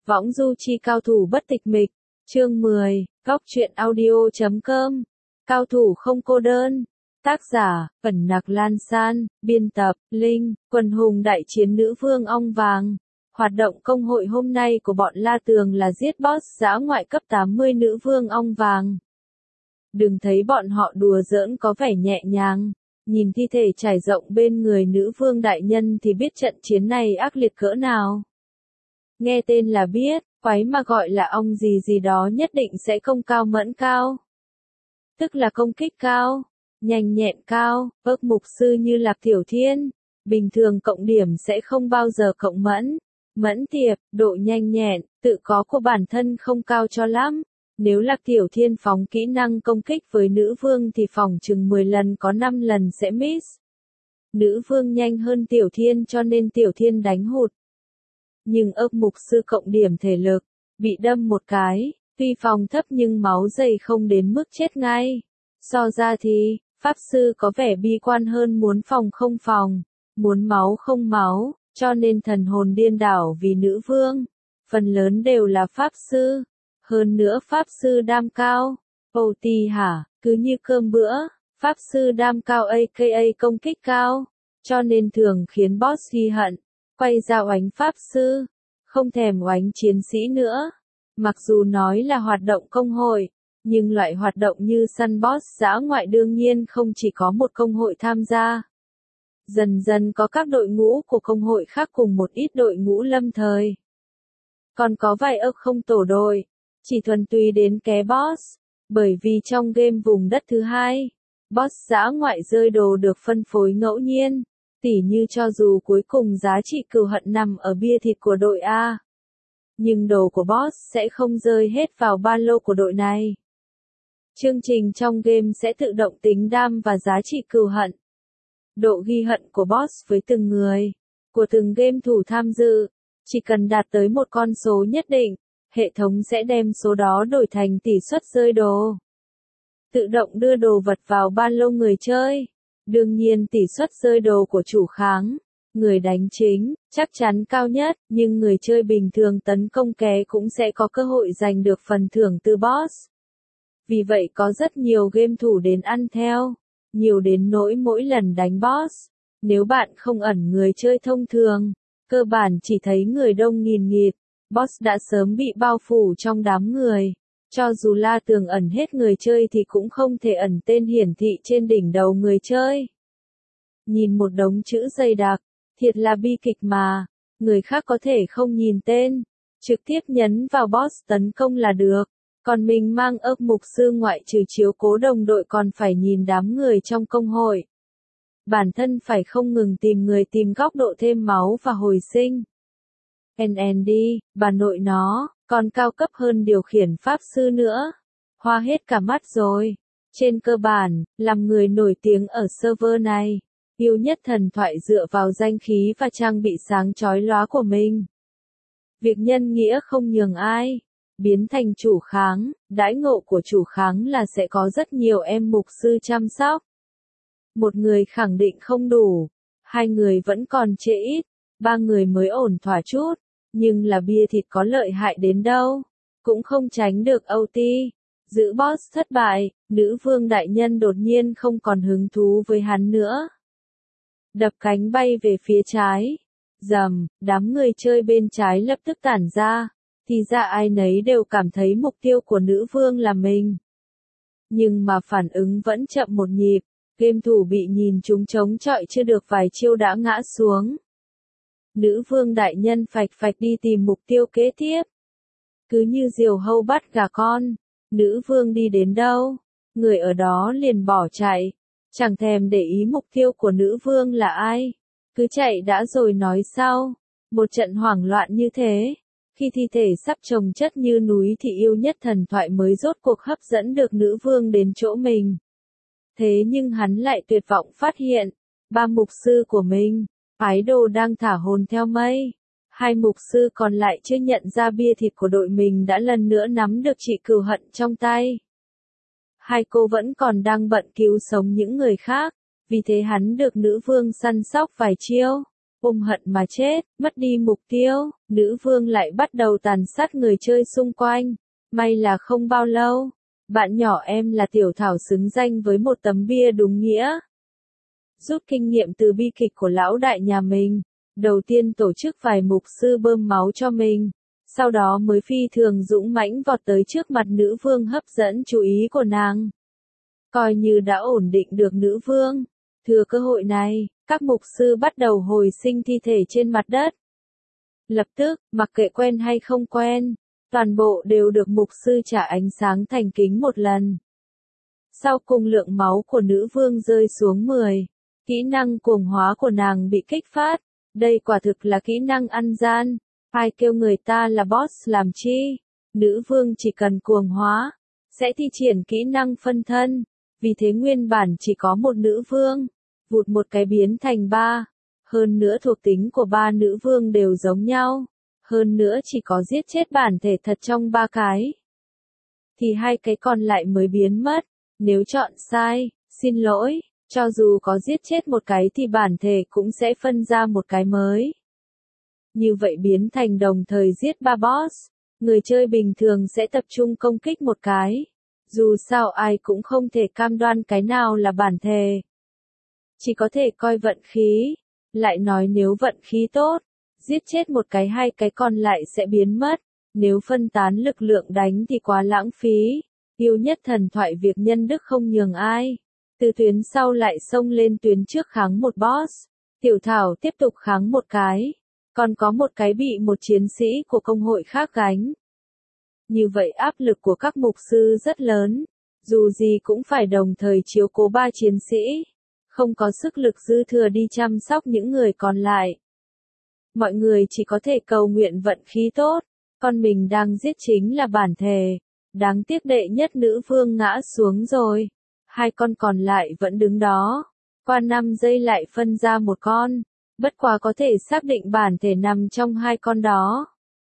Võng du chi cao thủ bất tịch mịch, chương 10, góc truyện audio.com, cao thủ không cô đơn, tác giả, Ẩn Nặc Lan San, biên tập, Linh, quần hùng đại chiến nữ vương ong vàng. Hoạt động công hội hôm nay của bọn La Tường là giết boss dã ngoại cấp 80 nữ vương ong vàng. Đừng thấy bọn họ đùa giỡn có vẻ nhẹ nhàng, nhìn thi thể trải rộng bên người nữ vương đại nhân thì biết trận chiến này ác liệt cỡ nào. Nghe tên là biết, quái mà gọi là ong gì gì đó nhất định sẽ công cao mẫn cao. Tức là công kích cao, nhanh nhẹn cao, ước mục sư như Lạc Tiểu Thiên. Bình thường cộng điểm sẽ không bao giờ cộng mẫn tiệp, độ nhanh nhẹn, tự có của bản thân không cao cho lắm. Nếu Lạc Tiểu Thiên phóng kỹ năng công kích với nữ vương thì phỏng chừng 10 lần có 5 lần sẽ miss. Nữ vương nhanh hơn Tiểu Thiên cho nên Tiểu Thiên đánh hụt. Nhưng ước mục sư cộng điểm thể lực, bị đâm một cái, tuy phòng thấp nhưng máu dày không đến mức chết ngay. So ra thì, pháp sư có vẻ bi quan hơn muốn phòng không phòng, muốn máu không máu, cho nên thần hồn điên đảo vì nữ vương. Phần lớn đều là pháp sư. Hơn nữa pháp sư đam cao. OT hả, cứ như cơm bữa, pháp sư đam cao aka công kích cao. Cho nên thường khiến boss ghi hận, quay ra oánh pháp sư, không thèm oánh chiến sĩ nữa. Mặc dù nói là hoạt động công hội, nhưng loại hoạt động như săn boss dã ngoại đương nhiên không chỉ có một công hội tham gia. Dần dần có các đội ngũ của công hội khác cùng một ít đội ngũ lâm thời. Còn có vài không tổ đội, chỉ thuần túy đến ké boss, bởi vì trong game vùng đất thứ hai, boss dã ngoại rơi đồ được phân phối ngẫu nhiên, tỉ như cho dù cuối cùng giá trị cừu hận nằm ở bia thịt của đội A. Nhưng đồ của boss sẽ không rơi hết vào ba lô của đội này. Chương trình trong game sẽ tự động tính đam và giá trị cừu hận. Độ ghi hận của boss với từng người, của từng game thủ tham dự, chỉ cần đạt tới một con số nhất định, hệ thống sẽ đem số đó đổi thành tỷ suất rơi đồ. Tự động đưa đồ vật vào ba lô người chơi. Đương nhiên tỷ suất rơi đồ của chủ kháng, người đánh chính, chắc chắn cao nhất, nhưng người chơi bình thường tấn công ké cũng sẽ có cơ hội giành được phần thưởng từ boss. Vì vậy có rất nhiều game thủ đến ăn theo, nhiều đến nỗi mỗi lần đánh boss, nếu bạn không ẩn người chơi thông thường, cơ bản chỉ thấy người đông nghìn nghịt, boss đã sớm bị bao phủ trong đám người. Cho dù La Tường ẩn hết người chơi thì cũng không thể ẩn tên hiển thị trên đỉnh đầu người chơi. Nhìn một đống chữ dày đặc, thiệt là bi kịch mà, người khác có thể không nhìn tên, trực tiếp nhấn vào boss tấn công là được, còn mình mang ước mục sư ngoại trừ chiếu cố đồng đội còn phải nhìn đám người trong công hội. Bản thân phải không ngừng tìm người tìm góc độ thêm máu và hồi sinh. NND, bà nội nó, còn cao cấp hơn điều khiển pháp sư nữa. Hoa hết cả mắt rồi. Trên cơ bản, làm người nổi tiếng ở server này, yêu nhất thần thoại dựa vào danh khí và trang bị sáng chói lóa của mình. Việc nhân nghĩa không nhường ai. Biến thành chủ kháng, đãi ngộ của chủ kháng là sẽ có rất nhiều em mục sư chăm sóc. Một người khẳng định không đủ, hai người vẫn còn trễ ít, ba người mới ổn thỏa chút. Nhưng là bia thịt có lợi hại đến đâu, cũng không tránh được OT. Giữ boss thất bại, nữ vương đại nhân đột nhiên không còn hứng thú với hắn nữa. Đập cánh bay về phía trái. Rầm, đám người chơi bên trái lập tức tản ra. Thì ra ai nấy đều cảm thấy mục tiêu của nữ vương là mình. Nhưng mà phản ứng vẫn chậm một nhịp. Game thủ bị nhìn chúng chống chọi chưa được vài chiêu đã ngã xuống. Nữ vương đại nhân phạch phạch đi tìm mục tiêu kế tiếp. Cứ như diều hâu bắt gà con, nữ vương đi đến đâu, người ở đó liền bỏ chạy, chẳng thèm để ý mục tiêu của nữ vương là ai. Cứ chạy đã rồi nói sau. Một trận hoảng loạn như thế, khi thi thể sắp chồng chất như núi thì yêu nhất thần thoại mới rốt cuộc hấp dẫn được nữ vương đến chỗ mình. Thế nhưng hắn lại tuyệt vọng phát hiện, ba mục sư của mình, phái đồ đang thả hồn theo mây. Hai mục sư còn lại chưa nhận ra bia thịt của đội mình đã lần nữa nắm được trị cừu hận trong tay. Hai cô vẫn còn đang bận cứu sống những người khác, vì thế hắn được nữ vương săn sóc vài chiêu. ôm hận mà chết, mất đi mục tiêu, nữ vương lại bắt đầu tàn sát người chơi xung quanh. May là không bao lâu, bạn nhỏ em là Tiểu Thảo xứng danh với một tấm bia đúng nghĩa. Rút kinh nghiệm từ bi kịch của lão đại nhà mình, đầu tiên tổ chức vài mục sư bơm máu cho mình, sau đó mới phi thường dũng mãnh vọt tới trước mặt nữ vương hấp dẫn chú ý của nàng. Coi như đã ổn định được nữ vương, thừa cơ hội này, các mục sư bắt đầu hồi sinh thi thể trên mặt đất. Lập tức, mặc kệ quen hay không quen, toàn bộ đều được mục sư trả ánh sáng thành kính một lần. Sau cùng lượng máu của nữ vương rơi xuống 10. Kỹ năng cuồng hóa của nàng bị kích phát. Đây quả thực là kỹ năng ăn gian. Ai kêu người ta là boss làm chi? Nữ vương chỉ cần cuồng hóa, sẽ thi triển kỹ năng phân thân. Vì thế nguyên bản chỉ có một nữ vương, vụt một cái biến thành 3. Hơn nữa thuộc tính của 3 nữ vương đều giống nhau. Hơn nữa chỉ có giết chết bản thể thật trong 3 cái, thì 2 cái còn lại mới biến mất. Nếu chọn sai, xin lỗi, cho dù có giết chết một cái thì bản thể cũng sẽ phân ra một cái mới. Như vậy biến thành đồng thời giết 3 boss, người chơi bình thường sẽ tập trung công kích một cái. Dù sao ai cũng không thể cam đoan cái nào là bản thể. Chỉ có thể coi vận khí. Lại nói nếu vận khí tốt, giết chết một cái 2 cái còn lại sẽ biến mất. Nếu phân tán lực lượng đánh thì quá lãng phí. Yêu nhất thần thoại việc nhân đức không nhường ai. Từ tuyến sau lại xông lên tuyến trước kháng một boss. Tiểu Thảo tiếp tục kháng một cái. Còn có một cái bị một chiến sĩ của công hội khác gánh. Như vậy áp lực của các mục sư rất lớn. Dù gì cũng phải đồng thời chiếu cố 3 chiến sĩ. Không có sức lực dư thừa đi chăm sóc những người còn lại. Mọi người chỉ có thể cầu nguyện vận khí tốt. Con mình đang giết chính là bản thể. Đáng tiếc đệ nhất nữ vương ngã xuống rồi. 2 con còn lại vẫn đứng đó. Qua 5 giây lại phân ra một con. Bất quá có thể xác định bản thể nằm trong 2 con đó.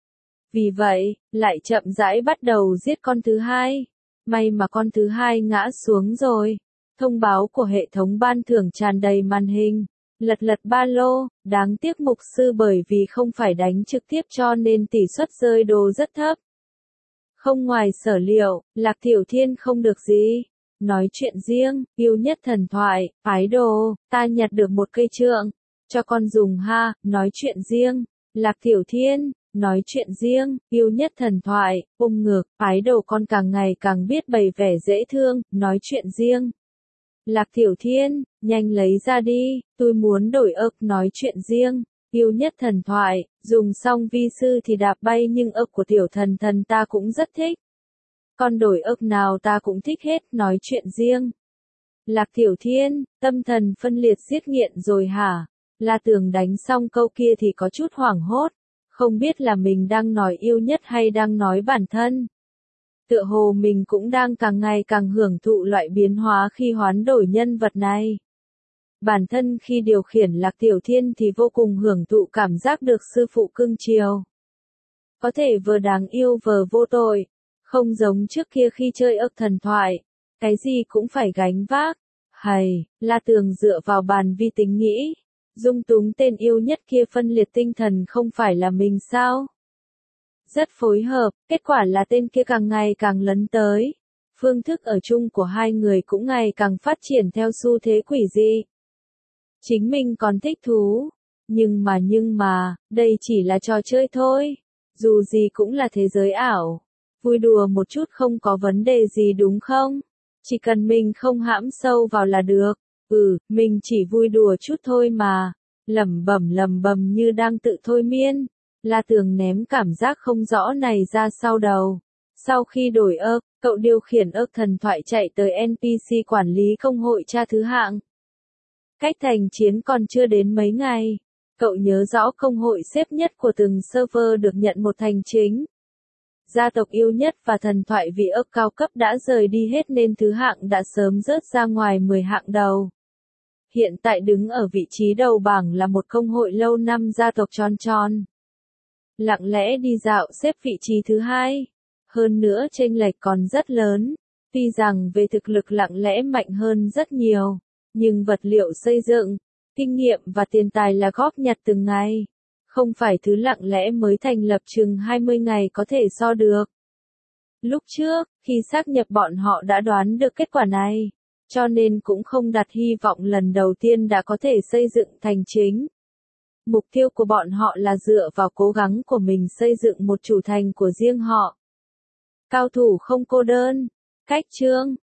Vì vậy, lại chậm rãi bắt đầu giết con thứ 2. May mà con thứ 2 ngã xuống rồi. Thông báo của hệ thống ban thưởng tràn đầy màn hình. Lật lật ba lô, đáng tiếc mục sư bởi vì không phải đánh trực tiếp cho nên tỷ suất rơi đồ rất thấp. Không ngoài sở liệu, Lạc Tiểu Thiên không được gì. Nói chuyện riêng, yêu nhất thần thoại, phái đồ, ta nhặt được một cây trượng. Cho con dùng ha, nói chuyện riêng. Lạc Tiểu Thiên, nói chuyện riêng, yêu nhất thần thoại, ôm ngược, phái đồ con càng ngày càng biết bày vẻ dễ thương, nói chuyện riêng. Lạc Tiểu Thiên, nhanh lấy ra đi, tôi muốn đổi ức nói chuyện riêng. Yêu nhất thần thoại, dùng xong vi sư thì đạp bay nhưng ức của tiểu thần thần ta cũng rất thích. Con đổi ức nào ta cũng thích hết, nói chuyện riêng. Lạc Tiểu Thiên, tâm thần phân liệt giết nghiện rồi hả? La Tường đánh xong câu kia thì có chút hoảng hốt. Không biết là mình đang nói yêu nhất hay đang nói bản thân. Tựa hồ mình cũng đang càng ngày càng hưởng thụ loại biến hóa khi hoán đổi nhân vật này. Bản thân khi điều khiển Lạc Tiểu Thiên thì vô cùng hưởng thụ cảm giác được sư phụ cưng chiều. Có thể vừa đáng yêu vừa vô tội. Không giống trước kia khi chơi ức thần thoại. Cái gì cũng phải gánh vác. Hầy, La Tường dựa vào bàn vi tính nghĩ. Dung túng tên yêu nhất kia phân liệt tinh thần không phải là mình sao? Rất phối hợp, kết quả là tên kia càng ngày càng lấn tới. Phương thức ở chung của 2 người cũng ngày càng phát triển theo xu thế quỷ dị. Chính mình còn thích thú. Nhưng mà, đây chỉ là trò chơi thôi. Dù gì cũng là thế giới ảo. Vui đùa một chút không có vấn đề gì đúng không? Chỉ cần mình không hãm sâu vào là được. Mình chỉ vui đùa chút thôi mà. Lẩm bẩm như đang tự thôi miên. La Tường ném cảm giác không rõ này ra sau đầu. Sau khi đổi ức, cậu điều khiển ức thần thoại chạy tới NPC quản lý công hội tra thứ hạng. Cách thành chiến còn chưa đến mấy ngày. Cậu nhớ rõ công hội xếp nhất của từng server được nhận một thành chính. Gia tộc yêu nhất và thần thoại vị ức cao cấp đã rời đi hết nên thứ hạng đã sớm rớt ra ngoài 10 hạng đầu. Hiện tại đứng ở vị trí đầu bảng là một công hội lâu năm gia tộc tròn tròn. Lặng lẽ đi dạo xếp vị trí thứ 2. Hơn nữa chênh lệch còn rất lớn. Tuy rằng về thực lực lặng lẽ mạnh hơn rất nhiều. Nhưng vật liệu xây dựng, Kinh nghiệm và tiền tài là góp nhặt từng ngày, không phải thứ lặng lẽ mới thành lập chừng 20 ngày có thể so được. Lúc trước, khi sáp nhập bọn họ đã đoán được kết quả này, cho nên cũng không đặt hy vọng lần đầu tiên đã có thể xây dựng thành chính. Mục tiêu của bọn họ là dựa vào cố gắng của mình xây dựng một chủ thành của riêng họ. Cao thủ không cô đơn. Cách chương